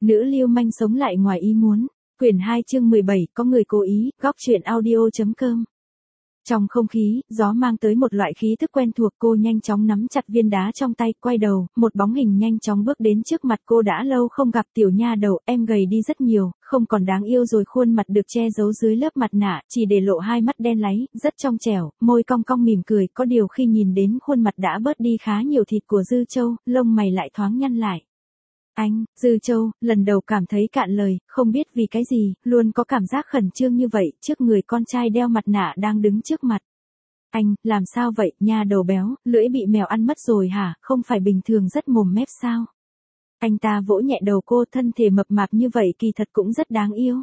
Nữ lưu manh sống lại ngoài ý muốn. Quyển 2 chương 17, có người cố ý, góc truyện audio.com. Trong không khí, gió mang tới một loại khí thức quen thuộc, cô nhanh chóng nắm chặt viên đá trong tay, quay đầu, một bóng hình nhanh chóng bước đến trước mặt cô. Đã lâu không gặp tiểu nha đầu, em gầy đi rất nhiều, không còn đáng yêu rồi. Khuôn mặt được che giấu dưới lớp mặt nạ, chỉ để lộ hai mắt đen láy, rất trong trẻo, môi cong cong mỉm cười. Có điều khi nhìn đến khuôn mặt đã bớt đi khá nhiều thịt của Dư Châu, lông mày lại thoáng nhăn lại. Anh, Dư Châu, lần đầu cảm thấy cạn lời, không biết vì cái gì, luôn có cảm giác khẩn trương như vậy, trước người con trai đeo mặt nạ đang đứng trước mặt. Anh, làm sao vậy, nha đầu béo, lưỡi bị mèo ăn mất rồi hả, không phải bình thường rất mồm mép sao? Anh ta vỗ nhẹ đầu cô, thân thể mập mạp như vậy kỳ thật cũng rất đáng yêu.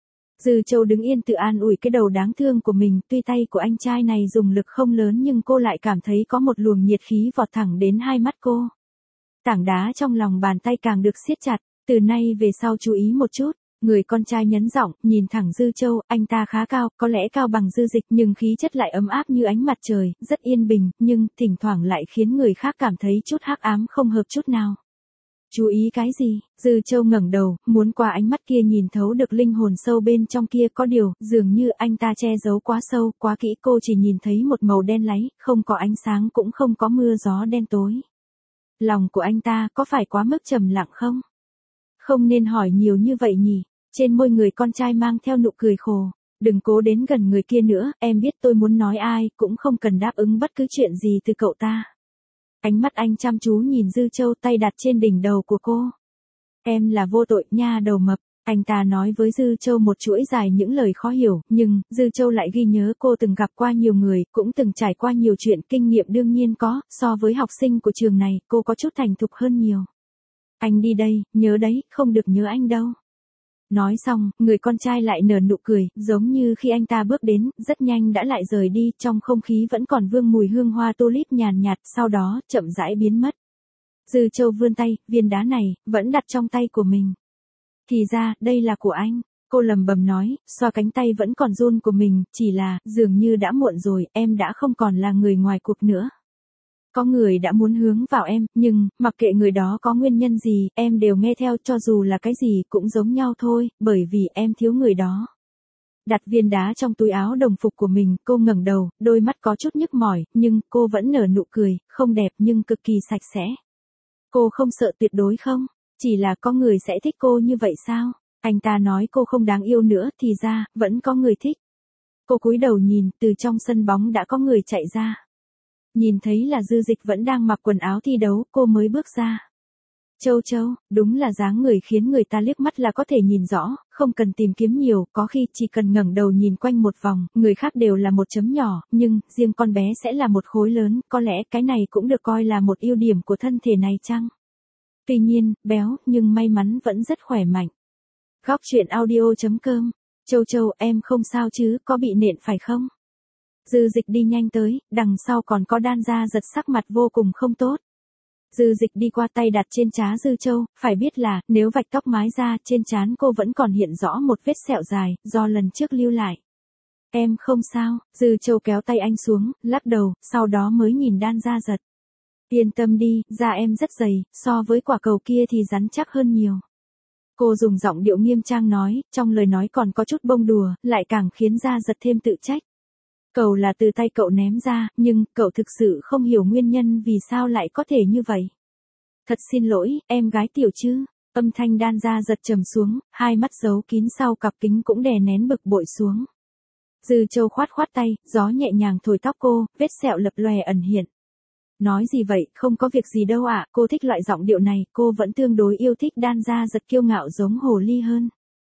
Dư Châu đứng yên tự an ủi cái đầu đáng thương của mình, tuy tay của anh trai này dùng lực không lớn nhưng cô lại cảm thấy có một luồng nhiệt khí vọt thẳng đến hai mắt cô. Tảng đá trong lòng bàn tay càng được siết chặt, từ nay về sau chú ý một chút. Người con trai nhấn giọng, nhìn thẳng Dư Châu, anh ta khá cao, có lẽ cao bằng Dư Dịch nhưng khí chất lại ấm áp như ánh mặt trời, rất yên bình, nhưng thỉnh thoảng lại khiến người khác cảm thấy chút hắc ám không hợp chút nào. Chú ý cái gì? Dư Châu ngẩng đầu, muốn qua ánh mắt kia nhìn thấu được linh hồn sâu bên trong kia, có điều, dường như anh ta che giấu quá sâu, quá kỹ, cô chỉ nhìn thấy một màu đen láy, không có ánh sáng cũng không có mưa gió đen tối. Lòng của anh ta có phải quá mức trầm lặng không? Không nên hỏi nhiều như vậy nhỉ? Trên môi người con trai mang theo nụ cười khổ. Đừng cố đến gần người kia nữa, em biết tôi muốn nói ai, cũng không cần đáp ứng bất cứ chuyện gì từ cậu ta. Ánh mắt anh chăm chú nhìn Dư Châu, tay đặt trên đỉnh đầu của cô. Em là vô tội, nha đầu mập. Anh ta nói với Dư Châu một chuỗi dài những lời khó hiểu, nhưng, Dư Châu lại ghi nhớ cô từng gặp qua nhiều người, cũng từng trải qua nhiều chuyện, kinh nghiệm đương nhiên có, so với học sinh của trường này, cô có chút thành thục hơn nhiều. Anh đi đây, nhớ đấy, không được nhớ anh đâu. Nói xong, người con trai lại nở nụ cười, giống như khi anh ta bước đến, rất nhanh đã lại rời đi, trong không khí vẫn còn vương mùi hương hoa tulip nhàn nhạt, sau đó, chậm rãi biến mất. Dư Châu vươn tay, viên đá này, vẫn đặt trong tay của mình. Thì ra, đây là của anh, cô lầm bầm nói, xoa cánh tay vẫn còn run của mình, chỉ là, dường như đã muộn rồi, em đã không còn là người ngoài cuộc nữa. Có người đã muốn hướng vào em, nhưng, mặc kệ người đó có nguyên nhân gì, em đều nghe theo, cho dù là cái gì cũng giống nhau thôi, bởi vì em thiếu người đó. Đặt viên đá trong túi áo đồng phục của mình, cô ngẩng đầu, đôi mắt có chút nhức mỏi, nhưng, cô vẫn nở nụ cười, không đẹp nhưng cực kỳ sạch sẽ. Cô không sợ tuyệt đối không? Chỉ là có người sẽ thích cô như vậy sao? Anh ta nói cô không đáng yêu nữa, thì ra, vẫn có người thích. Cô cúi đầu nhìn, từ trong sân bóng đã có người chạy ra. Nhìn thấy là Dư Dịch vẫn đang mặc quần áo thi đấu, cô mới bước ra. Châu Châu, đúng là dáng người khiến người ta liếc mắt là có thể nhìn rõ, không cần tìm kiếm nhiều, có khi chỉ cần ngẩng đầu nhìn quanh một vòng, người khác đều là một chấm nhỏ, nhưng, riêng con bé sẽ là một khối lớn, có lẽ cái này cũng được coi là một ưu điểm của thân thể này chăng? Tuy nhiên, béo, nhưng may mắn vẫn rất khỏe mạnh. Góc truyện audio.com. Châu Châu, em không sao chứ, có bị nện phải không? Dư Dịch đi nhanh tới, đằng sau còn có Đan Gia Giật sắc mặt vô cùng không tốt. Dư Dịch đi qua, tay đặt trên trán Dư Châu, phải biết là, nếu vạch tóc mái ra, trên trán cô vẫn còn hiện rõ một vết sẹo dài, do lần trước lưu lại. Em không sao, Dư Châu kéo tay anh xuống, lắc đầu, sau đó mới nhìn Đan Gia Giật. Yên tâm đi, da em rất dày, so với quả cầu kia thì rắn chắc hơn nhiều. Cô dùng giọng điệu nghiêm trang nói, trong lời nói còn có chút bông đùa, lại càng khiến Gia Giật thêm tự trách. Cầu là từ tay cậu ném ra, nhưng, cậu thực sự không hiểu nguyên nhân vì sao lại có thể như vậy. Thật xin lỗi, em gái tiểu chứ. Âm thanh Đan Gia Giật trầm xuống, hai mắt giấu kín sau cặp kính cũng đè nén bực bội xuống. Dư Châu khoát khoát tay, gió nhẹ nhàng thổi tóc cô, vết sẹo lập lòe ẩn hiện. Nói gì vậy, không có việc gì đâu ạ, cô thích loại giọng điệu này, cô vẫn tương đối yêu thích Đan Gia Giật kiêu ngạo giống hồ ly hơn.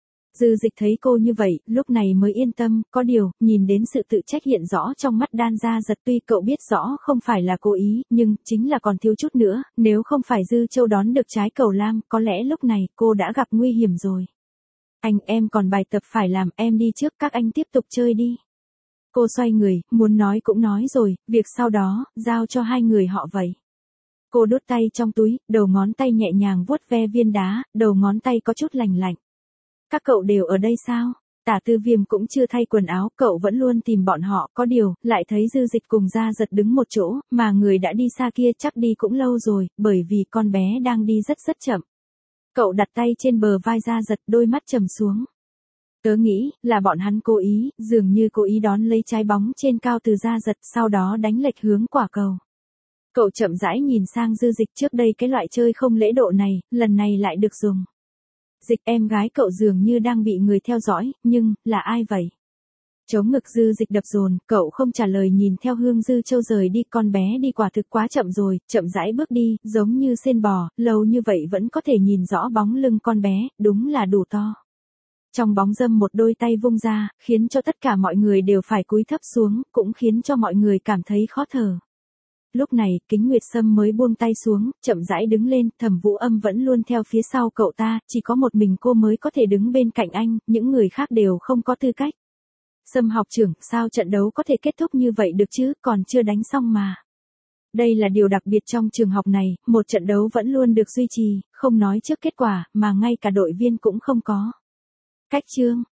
Dư Dịch thấy cô như vậy, lúc này mới yên tâm, có điều, nhìn đến sự tự trách hiện rõ trong mắt Đan Gia Giật, tuy cậu biết rõ không phải là cố ý, nhưng, chính là còn thiếu chút nữa, nếu không phải Dư Châu đón được trái cầu lam, có lẽ lúc này, cô đã gặp nguy hiểm rồi. Anh, em còn bài tập phải làm, em đi trước, các anh tiếp tục chơi đi. Cô xoay người, muốn nói cũng nói rồi, việc sau đó, giao cho hai người họ vậy. Cô đút tay trong túi, đầu ngón tay nhẹ nhàng vuốt ve viên đá, đầu ngón tay có chút lành lạnh. Các cậu đều ở đây sao? Tả Tư Viêm cũng chưa thay quần áo, cậu vẫn luôn tìm bọn họ, có điều, lại thấy Dư Dịch cùng Gia Giật đứng một chỗ, mà người đã đi xa kia chắc đi cũng lâu rồi, bởi vì con bé đang đi rất rất chậm. Cậu đặt tay trên bờ vai Gia Giật, đôi mắt trầm xuống. Tớ nghĩ, là bọn hắn cố ý, dường như cố ý đón lấy trái bóng trên cao từ Gia Giật, sau đó đánh lệch hướng quả cầu. Cậu chậm rãi nhìn sang Dư Dịch, trước đây cái loại chơi không lễ độ này, lần này lại được dùng. Dịch, em gái cậu dường như đang bị người theo dõi, nhưng, là ai vậy? Chống ngực Dư Dịch đập dồn, cậu không trả lời, nhìn theo Hương Dư Châu rời đi, con bé đi quả thực quá chậm rồi, chậm rãi bước đi, giống như sên bò, lâu như vậy vẫn có thể nhìn rõ bóng lưng con bé, đúng là đủ to. Trong bóng râm một đôi tay vung ra, khiến cho tất cả mọi người đều phải cúi thấp xuống, cũng khiến cho mọi người cảm thấy khó thở. Lúc này, Kính Nguyệt Sâm mới buông tay xuống, chậm rãi đứng lên, Thẩm Vũ Âm vẫn luôn theo phía sau cậu ta, chỉ có một mình cô mới có thể đứng bên cạnh anh, những người khác đều không có tư cách. Sâm học trưởng, sao trận đấu có thể kết thúc như vậy được chứ, còn chưa đánh xong mà. Đây là điều đặc biệt trong trường học này, một trận đấu vẫn luôn được duy trì, không nói trước kết quả, mà ngay cả đội viên cũng không có. Cách chương